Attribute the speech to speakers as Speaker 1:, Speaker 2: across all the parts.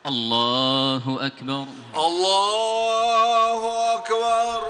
Speaker 1: الله أكبر.
Speaker 2: الله أكبر.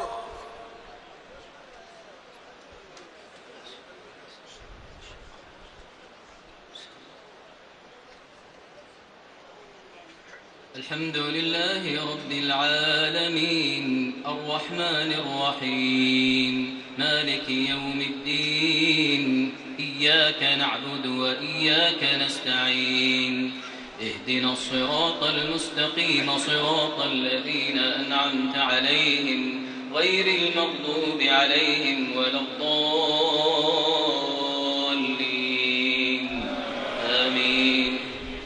Speaker 1: الحمد لله رب العالمين الرحمن الرحيم مالك يوم الدين إياك نعبد وإياك نستعين اهدنا الصراط المستقيم صراط الذين أنعمت عليهم غير المغضوب عليهم ولا الضالين آمين.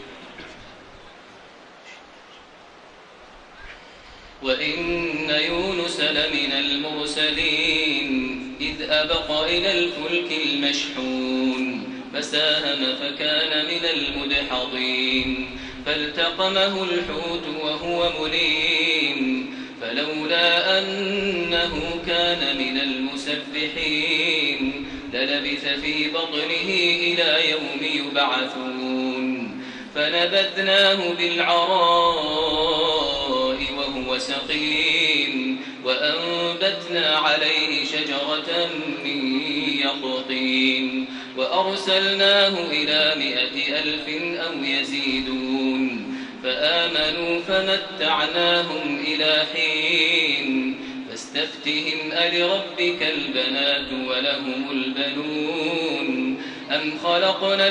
Speaker 1: وإن يونس لمن المرسلين إذ أبق إلى الفلك المشحون فساهم فكان من المدحضين فالتقمه الحوت وهو مليم فلولا أنه كان من المسبحين للبث في بطنه إلى يوم يبعثون فنبذناه بالعراء وهو سقيم وأنبتنا عليه شجرة من يقطين وأرسلناه إلى 100,000 أو يزيدون فآمنوا فمتعناهم إلى حين فاستفتهم ألربك البنات ولهم البنون أم خلقنا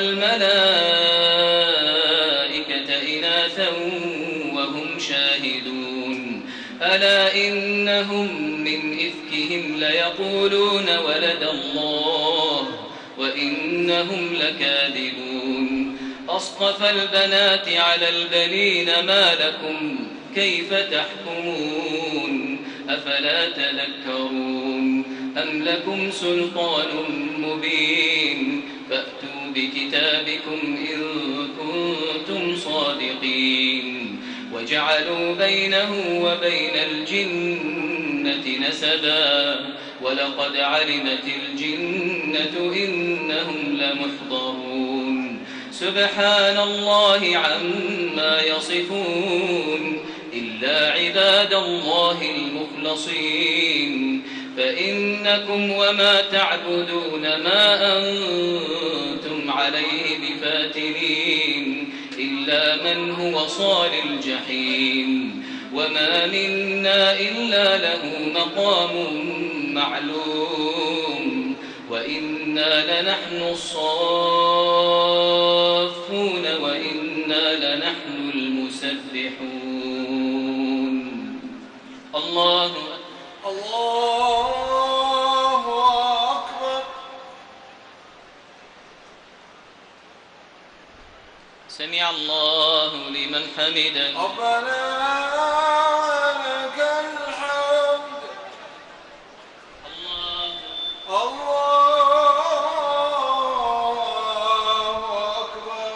Speaker 1: الملائكة إناثا وهم شاهدون ألا إنهم من إفكهم ليقولون ولد الله وإنهم لكاذبون أصطفى البنات على البنين ما لكم كيف تحكمون أفلا تذكرون أم لكم سلطان مبين فأتوا بكتابكم إن كنتم صادقين وجعلوا بينه وبين الجنة نسبا ولقد علمت الجنة إنهم لمحضرون سبحان الله عما يصفون إلا عباد الله المخلصين فإنكم وما تعبدون ما أنتم عليه بفاتنين إلا من هو صال الجحيم وما منا إلا له مقام معلوم وإنا لنحن الصافون وإنا لنحن المسبحون. الله
Speaker 2: أكبر.
Speaker 1: سمع الله لمن حمده.
Speaker 2: ربنا لك الحمد. الله أكبر.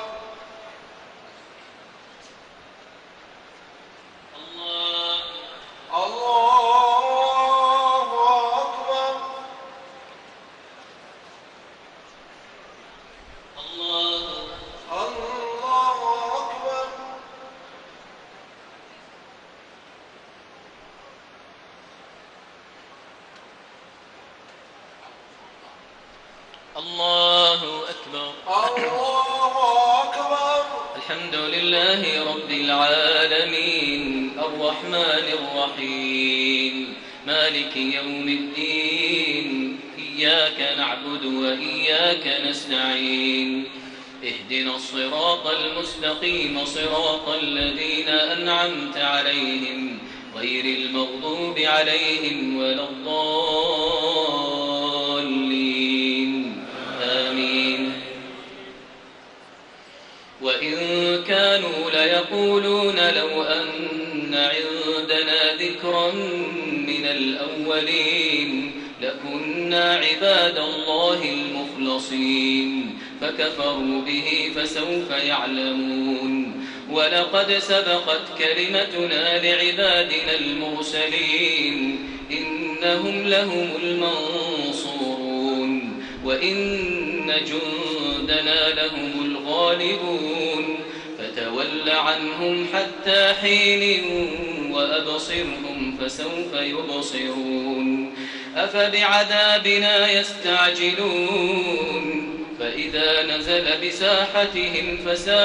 Speaker 2: الله أكبر. الله أكبر.
Speaker 1: الله أكبر.
Speaker 2: الله أكبر.
Speaker 1: الحمد لله رب العالمين الرحمن الرحيم مالك يوم الدين إياك نعبد وإياك نستعين اهدنا الصراط المستقيم صراط الذين أنعمت عليهم غير المغضوب عليهم ولا الضالين آمين. وإن كانوا ليقولون لو أن عندنا ذكرا من الأولين لكنا عباد الله المخلصين فكفروا به فسوف يعلمون. ولقد سبقت كلمتنا لعبادنا المرسلين إنهم لهم المنصورون وإن جندنا لهم الغالبون وتول عنهم حتى حين وأبصرهم فسوف يبصرون أفبعذابنا يستعجلون فإذا نزل بساحتهم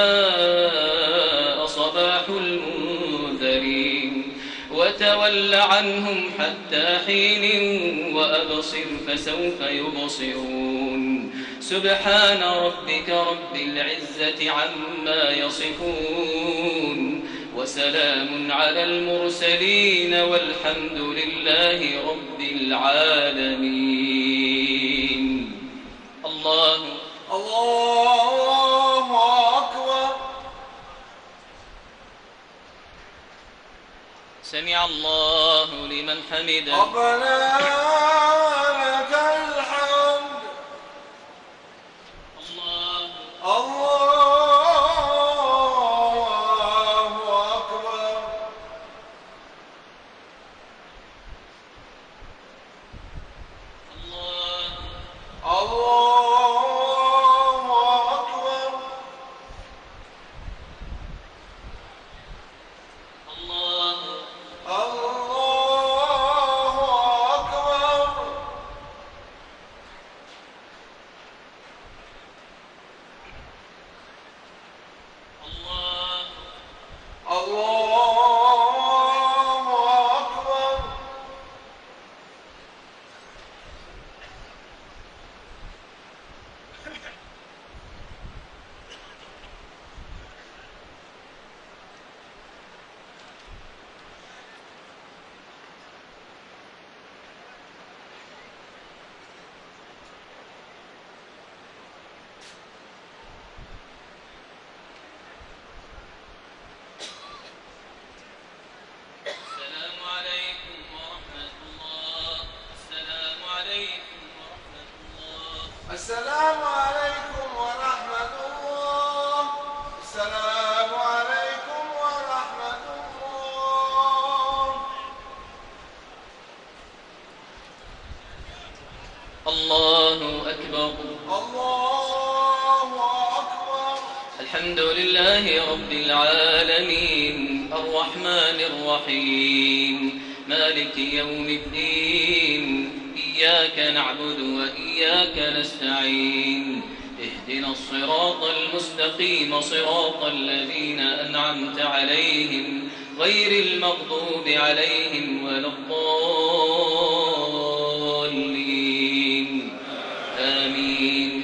Speaker 1: فساء صباح المنذرين وتول عنهم حتى حين وأبصر فسوف يبصرون سبحان ربك رب العزة عما يصفون وسلام على المرسلين والحمد لله رب العالمين. الله
Speaker 2: أكبر.
Speaker 1: سمع الله لمن حمده.
Speaker 2: ربنا لك الحمد. الله أكبر. السلام عليكم ورحمة الله. السلام عليكم ورحمة الله.
Speaker 1: الله أكبر.
Speaker 2: الله أكبر.
Speaker 1: الحمد لله رب العالمين الرحمن الرحيم مالك يوم الدين إياك نعبد وإياك نستعين اهدنا الصراط المستقيم صراط الذين أنعمت عليهم غير المغضوب عليهم ولا الضالين آمين.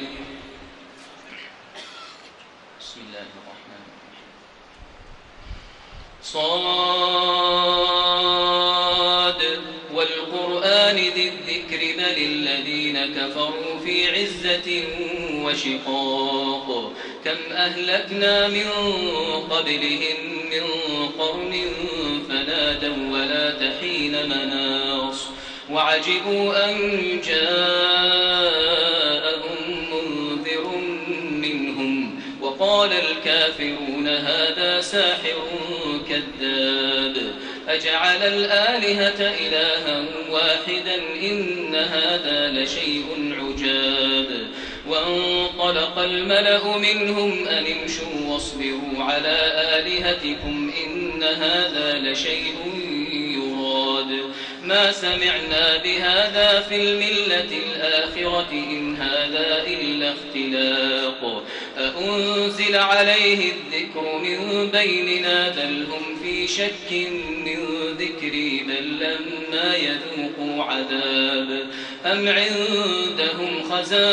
Speaker 1: بسم الله الرحمن الرحيم. صاد والقرآن ذي الذكر بل الذين كفروا في عزة وشقاق كم أهلكنا من قبلهم من قرن فنادوا ولا تحين مناص وعجبوا أن جاءهم منذر منهم وقال الكافرون هذا ساحر كذاب أجعل الآلهة إلها واحدا إن هذا لشيء عجاب وانطلق الملأ منهم أن امشوا واصبروا على آلهتكم إن هذا لشيء يراد ما سمعنا بهذا في الملة الآخرة إن هذا إلا اختلاق أأنزل عليه الذكر من بيننا بل هم في شك من ذكري بل لما يذوقوا عذاب أم عندهم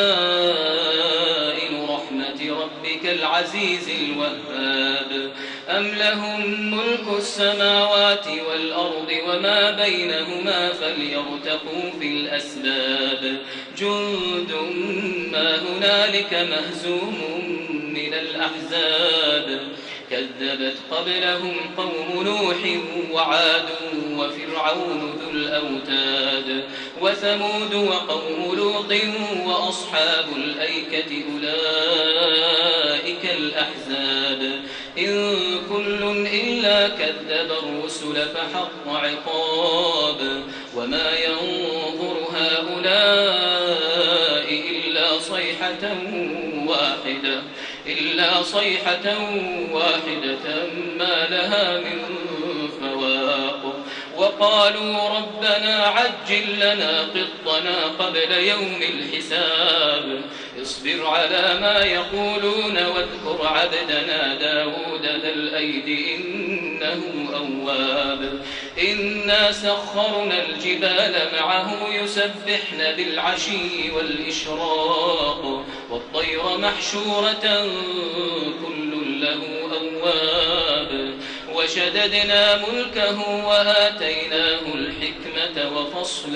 Speaker 1: خزائن رحمة ربك العزيز الوهاب أم لهم ملك السماوات والأرض وما بينهما فليرتقوا في الأسباب جند ما هنالك مهزوم من الأحزاب كذبت قبلهم قوم نوح وعاد وفرعون ذو الأوتاد وثمود وقوم لوط وأصحاب الأيكة أولئك الأحزاب إن كل إلا كذب الرسل فحق عقاب وما ينظر هؤلاء إلا صيحة واحدة إلا صيحة واحدة ما لها من فواق وقالوا ربنا عجل لنا قطنا قبل يوم الحساب اصبر على ما يقولون واذكر عبدنا داود ذا الأيد إنه أواب إنا سخرنا الجبال معه يسبحن بالعشي والإشراق والطير محشورة كل له أواب وشددنا ملكه وآتيناه الحكمة وفصل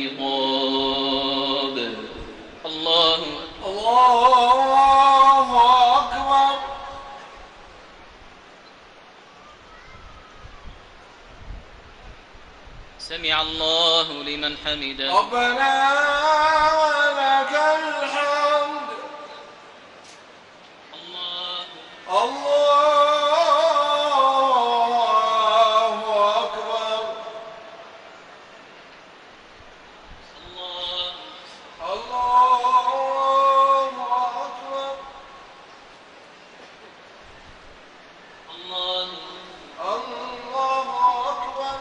Speaker 1: الخطاب الله
Speaker 2: أكبر.
Speaker 1: سمع الله لمن حمده
Speaker 2: ربنا ولك الحمد. الله أكبر. الله أكبر. الله أكبر.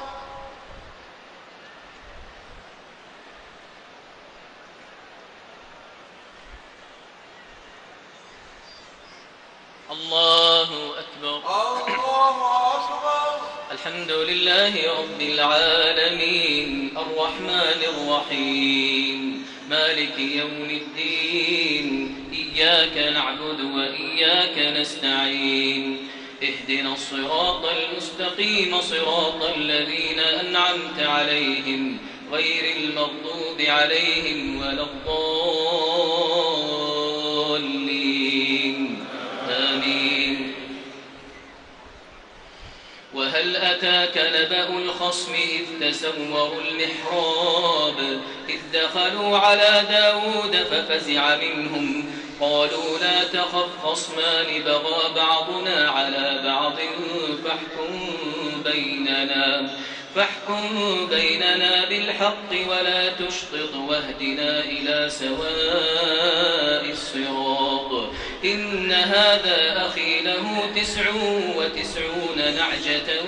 Speaker 1: الله أكبر.
Speaker 2: الله أكبر.
Speaker 1: الحمد لله رب العالمين الرحمن الرحيم مالك يوم الدين إياك نعبد وإياك نستعين اهدنا الصراط المستقيم صراط الذين أنعمت عليهم غير المغضوب عليهم ولا الضالين آمين. وهل أتاك نبأ الخصم إذ تسوروا المحراب إذ دخلوا على داود ففزع منهم قالوا لا تخف خصمان بغى بعضنا على بعض فاحكم بيننا بالحق ولا تشطط واهدنا إلى سواء الصراط إن هذا أخي له 99 نعجة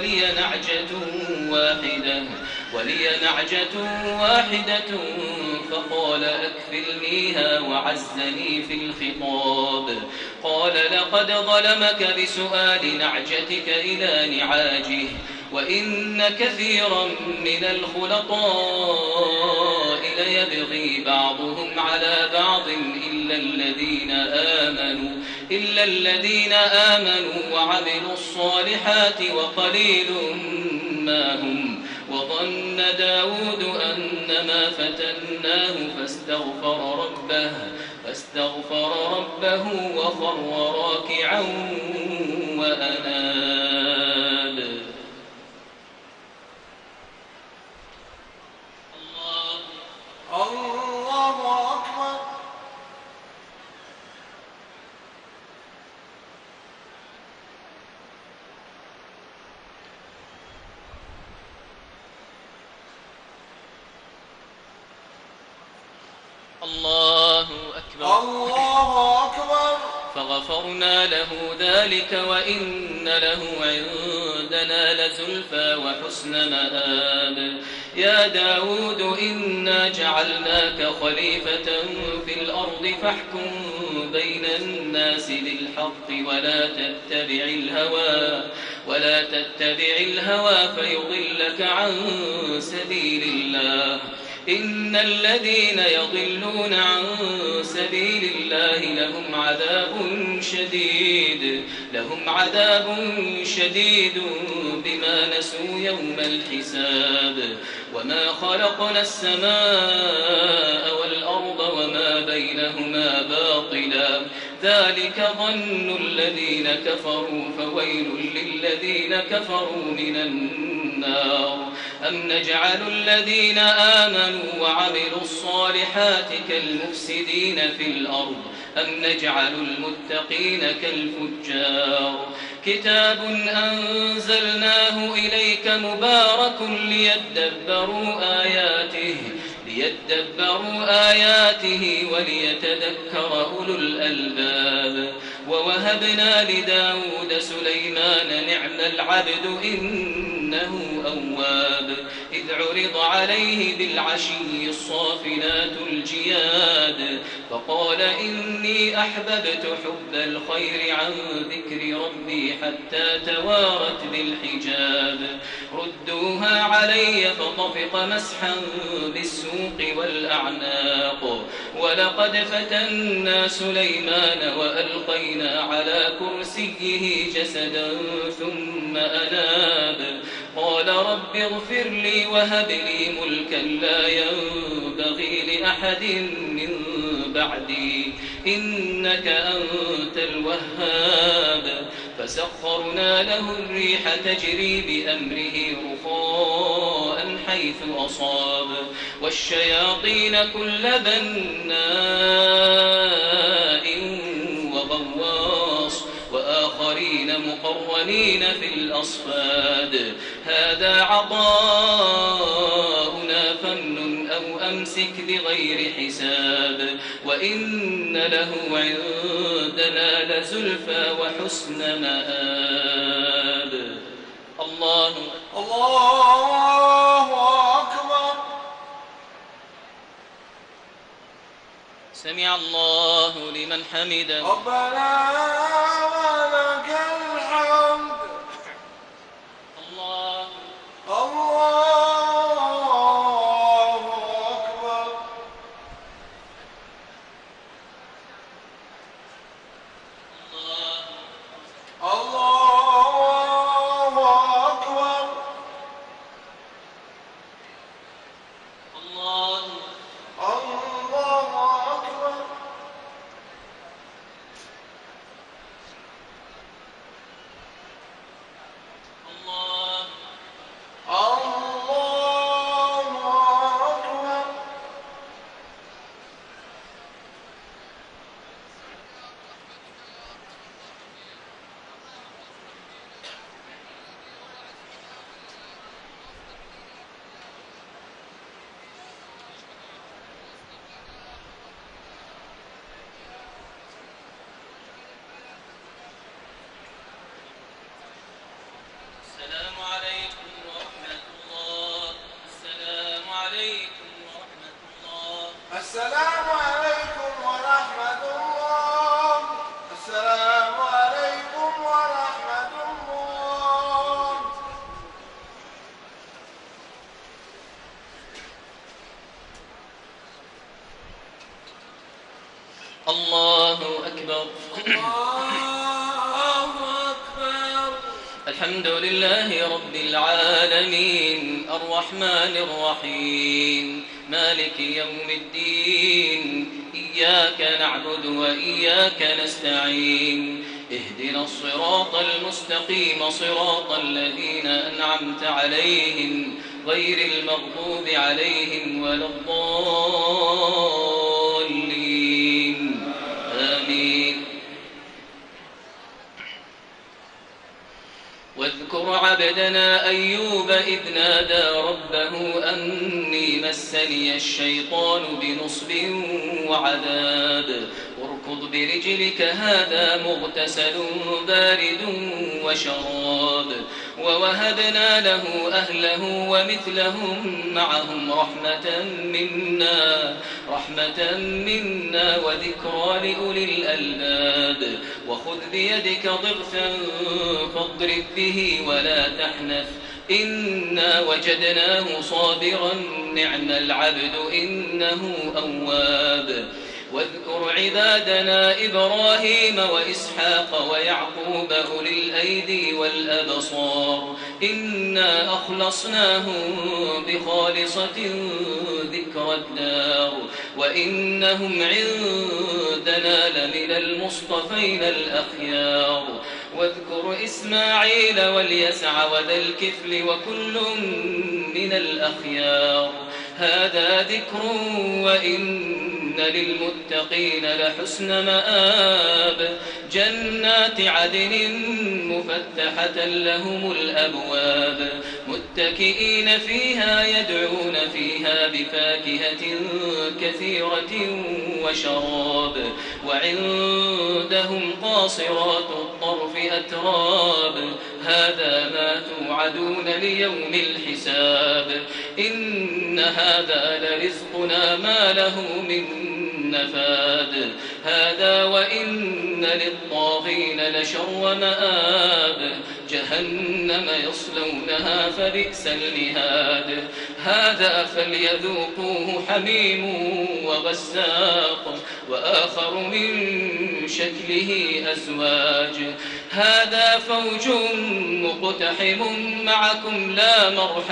Speaker 1: ولي نعجة واحدة فقال أكفلنيها وعزني في الخطاب قال لقد ظلمك بسؤال نعجتك إلى نعاجه وإن كثيرا من الخلطاء ليبغي بعضهم على بعض إلا الذين آمنوا وعملوا الصالحات وقليل ما هم وظن داود أنما فتناه فاستغفر ربه وخر راكعا وأناب.
Speaker 2: الله أكبر.
Speaker 1: الله أكبر.
Speaker 2: الله أكبر.
Speaker 1: فغفرنا له ذلك وإن له عندنا لزلفى وحسن مآب. يا داود إنا جعلناك خليفة في الأرض فاحكم بين الناس بالحق ولا تتبع الهوى فيضلك عن سبيل الله إن الذين يضلون عن سبيل الله لهم عذاب شديد بما نسوا يوم الحساب وما خلقنا السماء والأرض وما بينهما باطلا ذلك ظن الذين كفروا فويل للذين كفروا من النار أم نجعل الذين آمنوا وعملوا الصالحات كالمفسدين في الأرض أم نجعل المتقين كالفجار كتاب أنزلناه إليك مبارك ليدبروا آياته وليتذكر أولو الألباب ووهبنا لداود سليمان نعم العبد إنه أواب إذ عرض عليه بالعشي الصافنات الجياد فقال إني أحببت حب الخير عن ذكر ربي حتى توارت بالحجاب ردوها علي فطفق مسحا بالسوق والأعناق ولقد فتنا سليمان وألقينا على كرسيه جسدا ثم أناب قال رب اغفر لي وهب لي ملكا لا ينبغي لأحد من بعدي إنك أنت الوهاب فسخرنا له الريح تجري بأمره رخاء حيث أصاب والشياطين كل بناء وغواص وآخرين مقرنين في الأصفاد هذا عطاؤنا فامنن أو أمسك بغير حساب وإن له عندنا لزلفى وحسن مآب الله
Speaker 2: أكبر
Speaker 1: سمع الله لمن حمده
Speaker 2: ربنا ولك الحمد
Speaker 1: الله
Speaker 2: أكبر الله أكبر
Speaker 1: الله
Speaker 2: أكبر السلام عليكم ورحمة الله. السلام عليكم ورحمة الله.
Speaker 1: الله أكبر.
Speaker 2: الله أكبر.
Speaker 1: الحمد لله رب العالمين الرحمن الرحيم مالك يوم الدين إياك نعبد وإياك نستعين اهدنا الصراط المستقيم صراط الذين أنعمت عليهم غير المغضوب عليهم ولا الضالين آمين. واذكر عبدنا أيوب إذ نادى ربه أني مسني الشيطان بنصب وعذاب اركض برجلك هذا مغتسل بارد وشراب ووهبنا له أهله ومثلهم معهم رحمة منا وذكرى لأولي الألباب وخذ بيدك ضغثا فاضرب به ولا تحنث إنا وجدناه صابرا نعم العبد إنه أواب واذكر عبادنا إبراهيم وإسحاق ويعقوب أولي الأيدي والأبصار إنا أخلصناهم بخالصة ذكر الدار وإنهم عندنا لمن المصطفين الأخيار واذكر إسماعيل واليسع وذا الكفل وكل من الأخيار هذا ذكر وإن للمتقين لحسن مآب جنات عدن مفتحة لهم الأبواب متكئين فيها يدعون فيها بفاكهة كثيرة وشراب وعندهم قاصرات الطرف أتراب هذا ما توعدون ليوم الحساب إن هذا لرزقنا ما له من نفاد هذا وإن للطاغين لشر مآب جهنم يصلونها فبئس المهاد هذا فليذوقوه حميم وغساق وآخر من شكله أزواج هذا فوج مقتحم معكم لا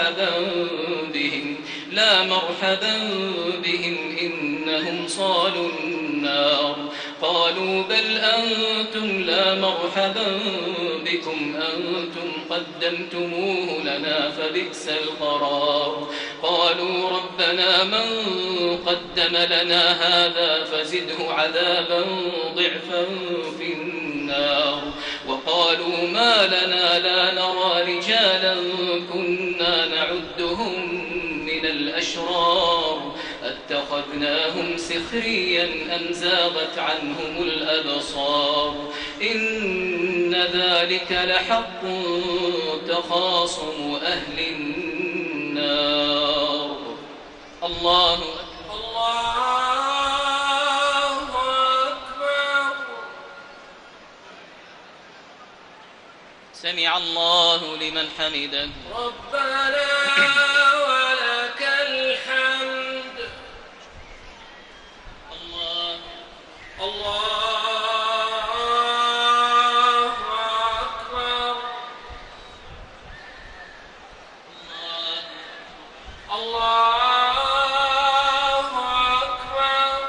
Speaker 1: مرحبا بهم إنهم صالوا النار قالوا بل أنتم لا مرحبا بكم أنتم قدمتموه لنا فبئس القرار قالوا ربنا من قدم لنا هذا فزده عذابا ضعفا في النار وقالوا ما لنا لا نرى رجالا كنا نعدهم من الأشرار اتخذناهم سخريا أم زاغت عنهم الأبصار إن ذلك لحق تخاصم أهل النار الله
Speaker 2: أكبر
Speaker 1: سمع الله لمن حمده
Speaker 2: ربنا ولك الحمد الله أكبر الله أكبر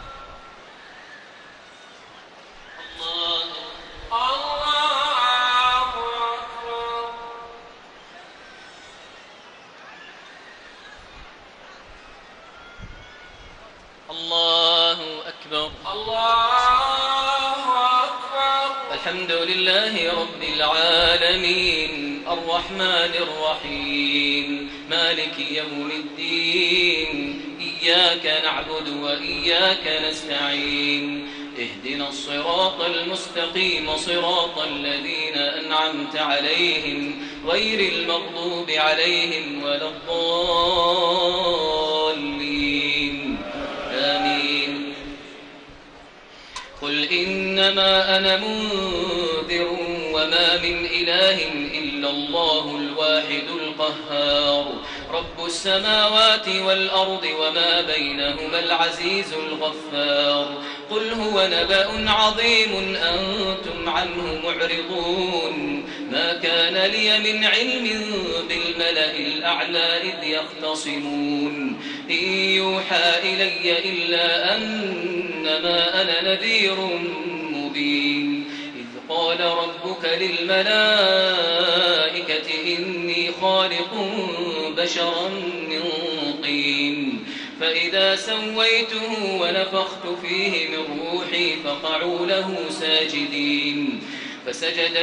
Speaker 1: الله أكبر
Speaker 2: الله أكبر
Speaker 1: الحمد لله رب العالمين الرحمن الرحيم مالك يوم الدين إياك نعبد وإياك نستعين اهدنا الصراط المستقيم صراط الذين أنعمت عليهم غير المغضوب عليهم ولا الضالين آمين قل إنما أنا منذر وما من إله إلا الله الواحد القهار رب السماوات والأرض وما بينهما العزيز الغفار قل هو نبأ عظيم أنتم عنه معرضون ما كان لي من علم بالملأ الأعلى إذ يختصمون إن يوحى إلي إلا أنما أنا نذير مبين إذ قال ربك للملائكة إني خالق بشرا من طين فإذا سويته ونفخت فيه من روحي فقعوا له ساجدين فسجد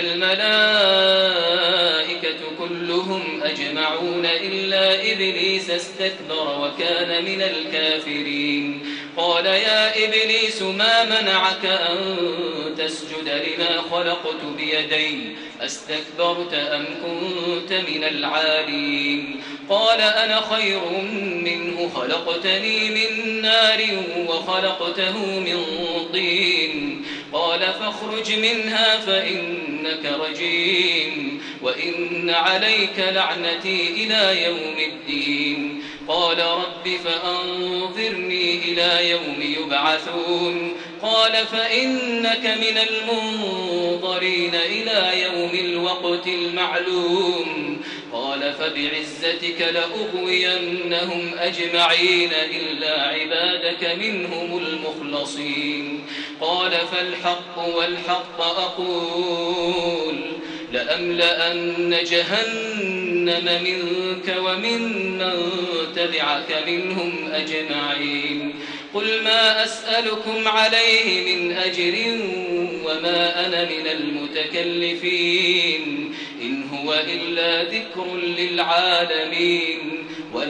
Speaker 1: الملائكة كلهم أجمعون إلا إبليس استكبر وكان من الكافرين قال يا إبليس ما منعك أن تسجد لما خلقت بيدي أستكبرت أم كنت من العالين قال أنا خير منه خلقتني من نار وخلقته من طين قال فاخرج منها فإنك رجيم وإن عليك لعنتي إلى يوم الدين قال رب فأنظرني إلى يوم يبعثون قال فإنك من المنظرين إلى يوم الوقت المعلوم قال فبعزتك لأغوينهم أجمعين إلا عبادك منهم المخلصين قال فالحق والحق أقول لأملأن جهنم منك ومن من تبعك منهم أجمعين قل ما أسألكم عليه من أجر وما أنا من المتكلفين إن هو إلا ذكر للعالمين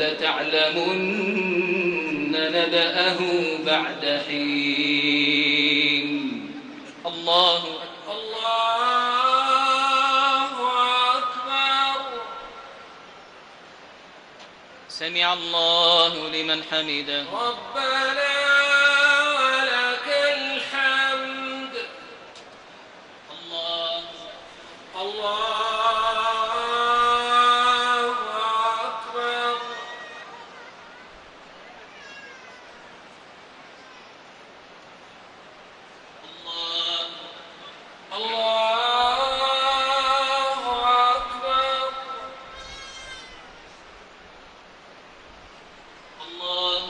Speaker 1: ولتعلمن نبأه بعد حين. الله أكبر.
Speaker 2: الله أكبر.
Speaker 1: سمع الله لمن حمده.
Speaker 2: ربنا ولك الحمد.
Speaker 1: الله
Speaker 2: الله أكبر. الله أكبر.
Speaker 1: الله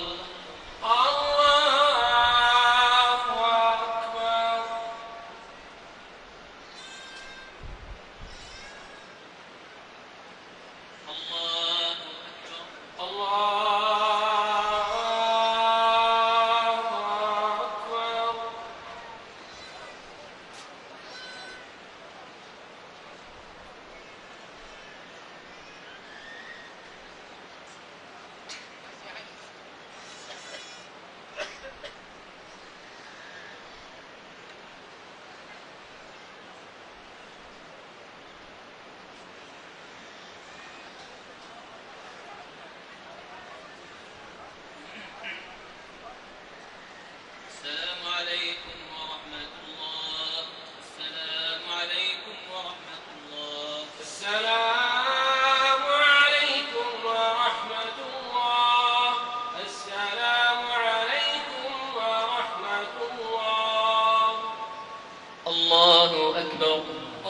Speaker 1: السلام عليكم ورحمة الله. السلام عليكم ورحمة الله.
Speaker 2: السلام عليكم ورحمة الله. السلام عليكم ورحمة الله.
Speaker 1: الله أكبر.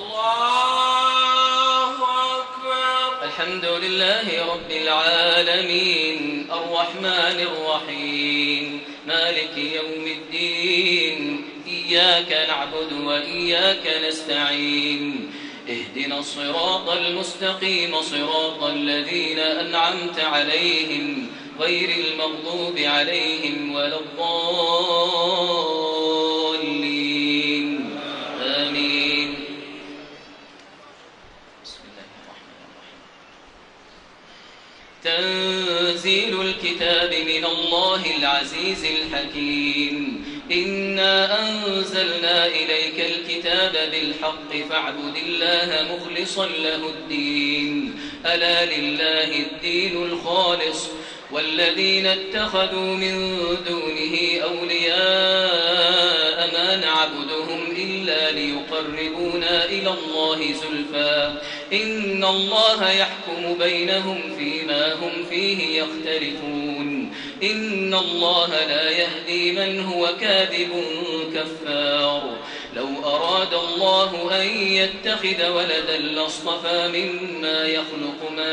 Speaker 2: الله أكبر.
Speaker 1: الحمد لله رب العالمين الرحمن الرحيم مالك يوم الدين إياك نعبد وإياك نستعين اهدنا الصراط المستقيم صراط الذين أنعمت عليهم غير المغضوب عليهم ولا الضالين آمين. بسم الله الرحمن الرحيم. تنزيل الكتاب من الله العزيز الحكيم إنا أنزلنا إليك الكتاب بالحق فاعبد الله مخلصا له الدين ألا لله الدين الخالص والذين اتخذوا من دونه أولياء ما نعبدهم إلا ليقربونا إلى الله زلفى إن الله يحكم بينهم فيما هم فيه يختلفون إن الله لا يهدي من هو كاذب كفار لو أراد الله أن يتخذ ولدا لاصطفى مما يخلق ما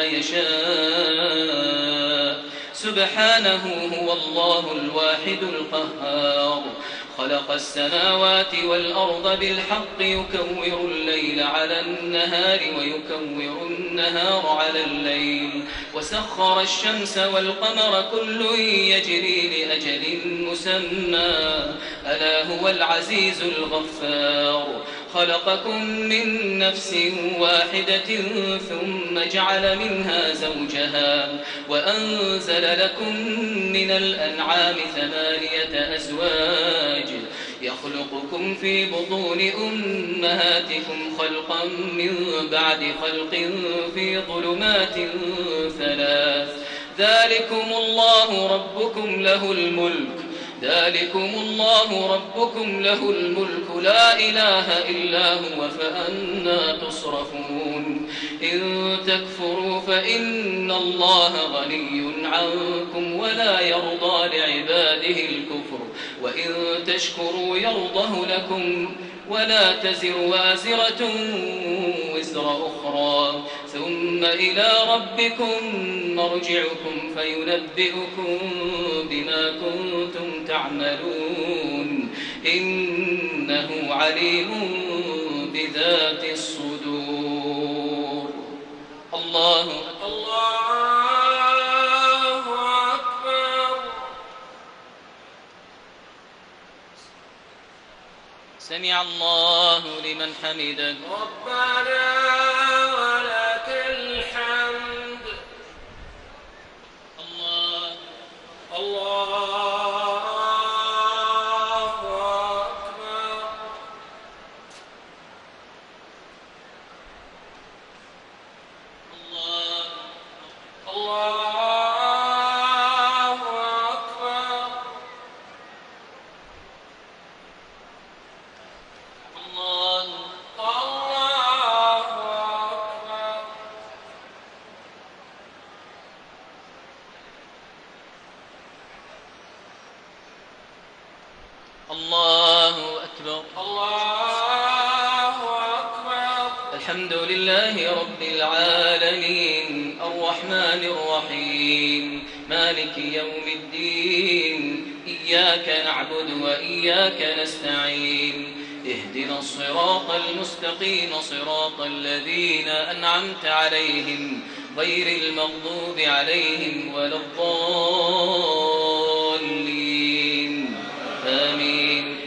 Speaker 1: يشاء سبحانه هو الله الواحد القهار خلق السماوات والأرض بالحق يكور الليل على النهار ويكور النهار على الليل وسخر الشمس والقمر كل يجري لأجل مسمى ألا هو العزيز الغفار خلقكم من نفس واحدة ثم جعل منها زوجها وأنزل لكم من الأنعام 8 أزواج يخلقكم في بطون أمهاتكم خلقا من بعد خلق في ظلمات 3 ذلكم الله ربكم له الملك لا إله إلا هو فأنى تصرفون إن تكفروا فإن الله غني عنكم ولا يرضى لعباده الكفر وإن تشكروا يرضه لكم ولا تزر وازرة وزر أخرى ثم إلى ربكم مرجعكم فينبئكم بما كنتم تعملون إنه عليم بذات الصدور. الله
Speaker 2: الله أكبر.
Speaker 1: سمع الله لمن حمده.
Speaker 2: ربنا ولك الحمد.
Speaker 1: الله
Speaker 2: أكبر. الله أكبر.
Speaker 1: الله
Speaker 2: أكبر.
Speaker 1: الله أكبر.
Speaker 2: الله أكبر.
Speaker 1: الحمد لله رب العالمين الرحمن الرحيم مالك يوم الدين إياك نعبد وإياك نستعين اهدنا الصراط المستقيم صراط الذين أنعمت عليهم غير المغضوب عليهم ولا الضالين آمين.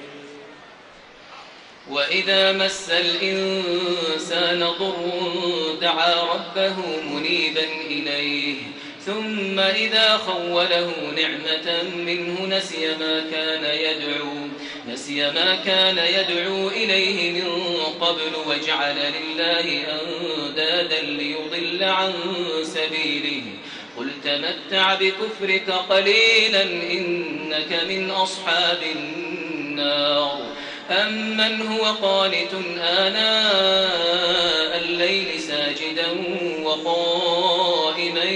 Speaker 1: وإذا مس الإنسان ضر دعا ربه منيبا إليه ثم إذا خوله نعمة منه نسي ما كان يدعو إليه من قبل وجعل لله أندادا ليضل عن سبيله قل تمتع بكفرك قليلا إنك من أصحاب النار. أمن هو قانت آناء الليل ساجدا وقائما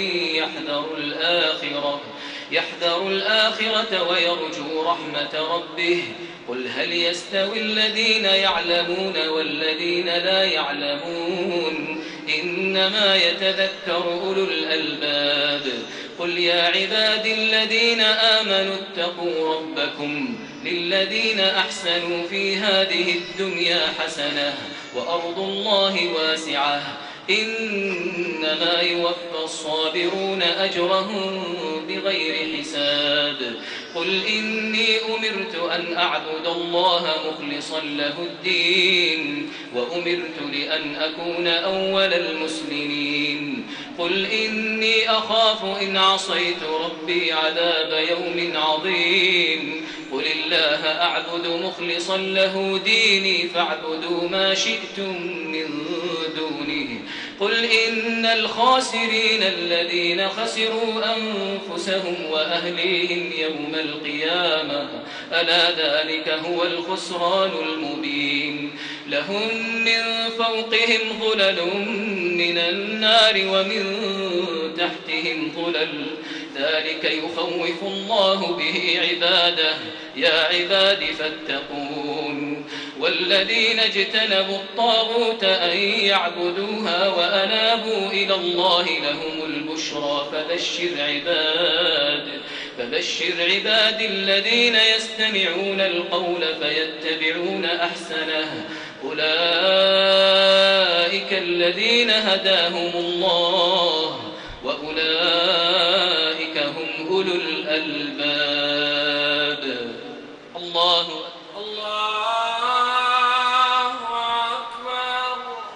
Speaker 1: يحذر الآخرة ويرجو رحمة ربه قل هل يستوي الذين يعلمون والذين لا يعلمون إنما يتذكر أولو الألباب. قل يا عبادي الذين آمنوا اتقوا ربكم للذين أحسنوا في هذه الدنيا حسنة وأرض الله واسعة إنما يوفى الصابرون أجرهم بغير حساب. قل إني أمرت أن أعبد الله مخلصا له الدين وأمرت لأن أكون أول المسلمين. قل إني أخاف إن عصيت ربي عذاب يوم عظيم. قل الله أعبد مخلصا له ديني فاعبدوا ما شئتم من دونه. قل إن الخاسرين الذين خسروا أنفسهم وأهليهم يوم القيامة ألا ذلك هو الخسران المبين. لهم من فوقهم ظلل من النار ومن تحتهم ظلل ذلك يخوف الله به عباده يا عباد فاتقون. والذين اجتنبوا الطاغوت أن يعبدوها وأنابوا إلى الله لهم البشرى فبشر عباد الذين يستمعون القول فيتبعون أحسنه أولئك الذين هداهم الله وأولئك هم أولو الألباب. الله
Speaker 2: أكبر.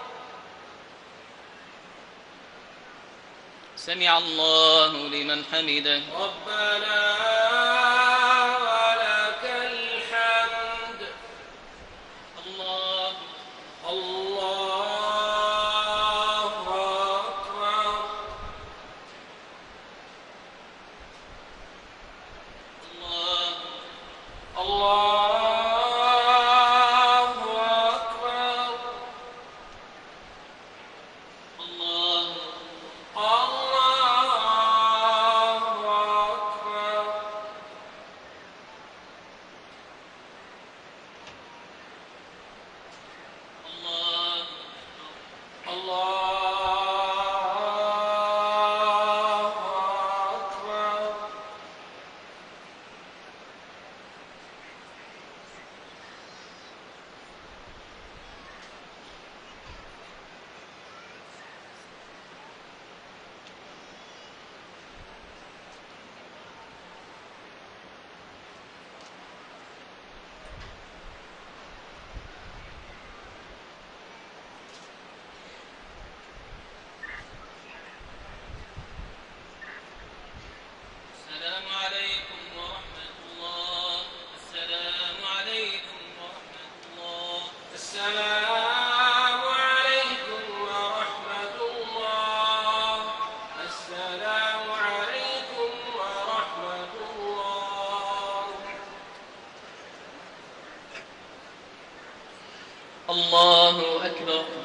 Speaker 1: سمع الله لمن حمده.
Speaker 2: ربنا ولك الحمد. الله أكبر. الله أكبر. الله أكبر.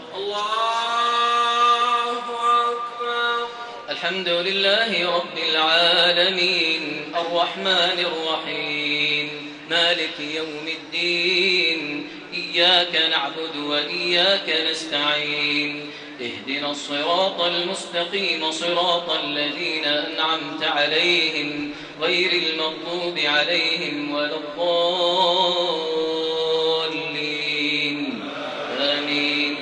Speaker 2: الله أكبر.
Speaker 1: الحمد لله رب العالمين الرحمن الرحيم مالك يوم الدين إياك نعبد وإياك نستعين اهدنا الصراط المستقيم صراط الذين أنعمت عليهم غير المغضوب عليهم ولا الضالين آمين.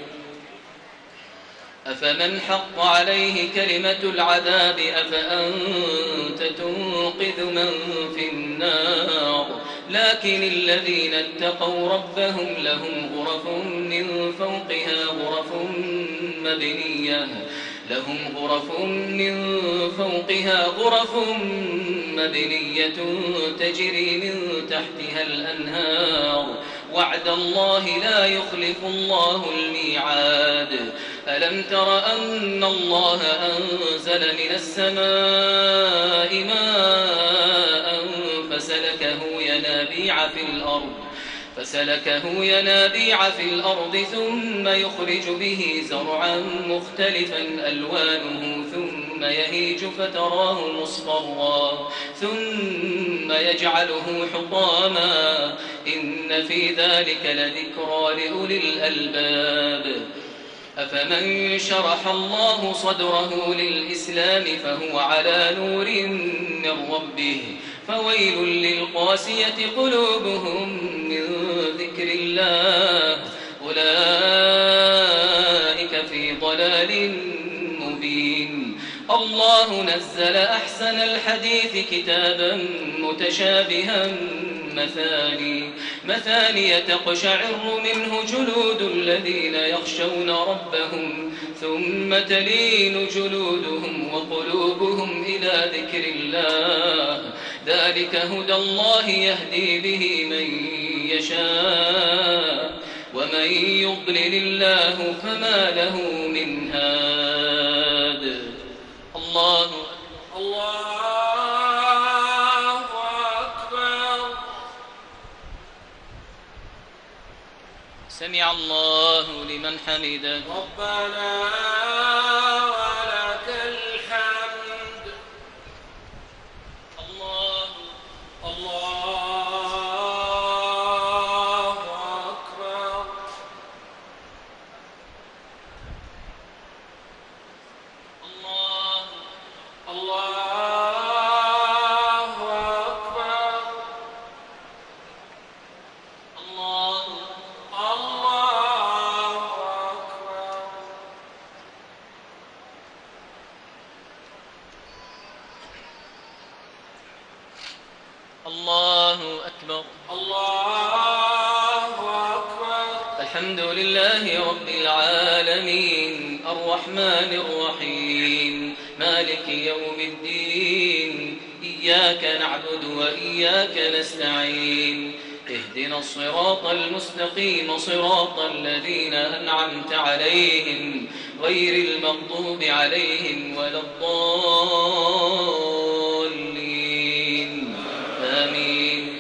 Speaker 1: أفمن حق عليه كلمة العذاب أفأنت تنقذ من في النار لكن الذين اتقوا ربهم لهم غرف من فوقها غرف مبنية تجري من تحتها الأنهار وعد الله لا يخلف الله الميعاد. ألم تر أن الله أنزل من السماء ماء فسلكه ينابيع في الأرض ثم يخرج به زرعا مختلفا ألوانه ثم يهيج فتراه مصفرا ثم يجعله حطاما إن في ذلك لذكرى لأولي الألباب. أفمن شرح الله صدره للإسلام فهو على نور من ربه فويل للقاسية قلوبهم من ذكر الله أولئك في ضلال مبين. الله نزل أحسن الحديث كتابا متشابها مثاني تقشعر منه جلود الذين يخشون ربهم ثم تلين جلودهم وقلوبهم إلى ذكر الله ذلك هدى الله يهدي به من يشاء ومن يضلل الله فما له من هاد. الله
Speaker 2: أكبر.
Speaker 1: سمع الله لمن حمده
Speaker 2: ربنا ولك الحمد. الله أكبر. الله أكبر. الله الله أكبر. الله أكبر.
Speaker 1: الحمد لله رب العالمين الرحمن الرحيم مالك يوم الدين إياك نعبد وإياك نستعين اهدنا الصراط المستقيم صراط الذين أنعمت عليهم غير المغضوب عليهم ولا الضالين آمين.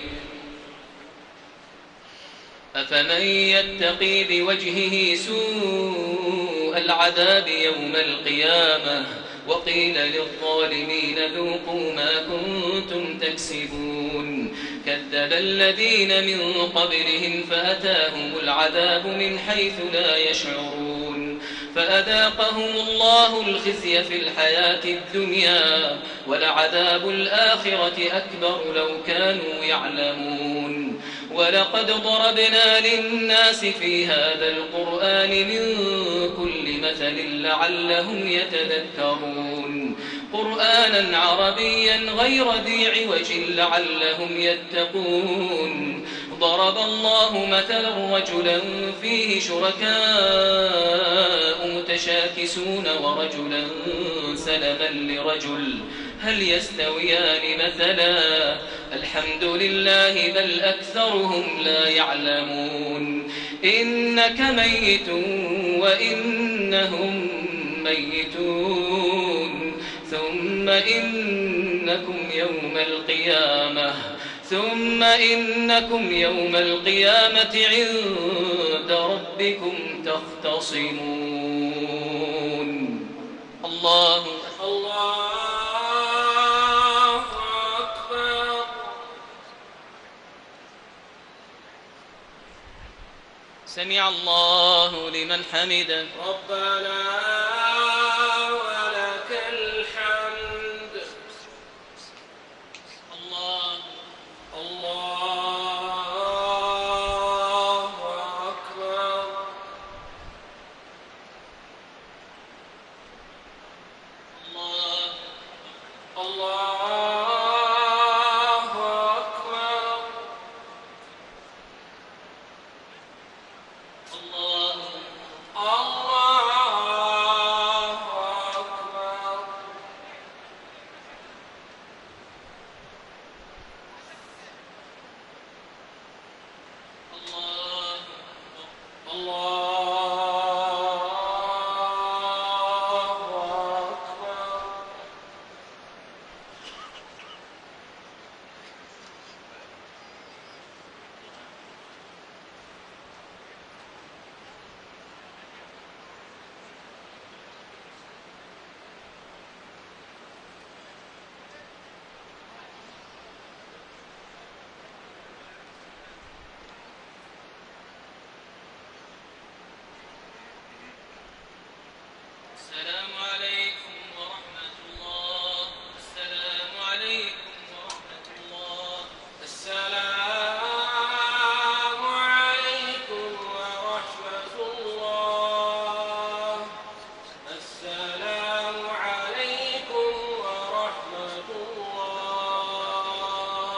Speaker 1: أفمن يتقي بوجهه سوء العذاب يوم القيامة وقيل للظالمين ذوقوا ما كنتم تكسبون كذب الذين من قبلهم فأتاهم العذاب من حيث لا يشعرون فأذاقهم الله الخزي في الحياة الدنيا ولعذاب الآخرة أكبر لو كانوا يعلمون. ولقد ضربنا للناس في هذا القرآن من كل مثل لعلهم يتذكرون قرآنا عربيا غير ذي عوج لعلهم يتقون. ضرب الله مثلا رجلا فيه شركاء متشاكسون ورجلا سلما لرجل هل يستويان مثلا الحمد لله بل أكثرهم لا يعلمون. إنك ميت وإنهم ميتون ثم إنكم يوم القيامة ثم إنكم يوم القيامة عند ربكم تختصمون. الله
Speaker 2: أكبر.
Speaker 1: سمع الله لمن حمده.
Speaker 2: ربنا ولك الحمد. الله أكبر. الله أكبر. الله أكبر. الله أكبر.
Speaker 1: السلام عليكم ورحمة الله. السلام عليكم ورحمة الله.
Speaker 2: السلام عليكم ورحمة الله. السلام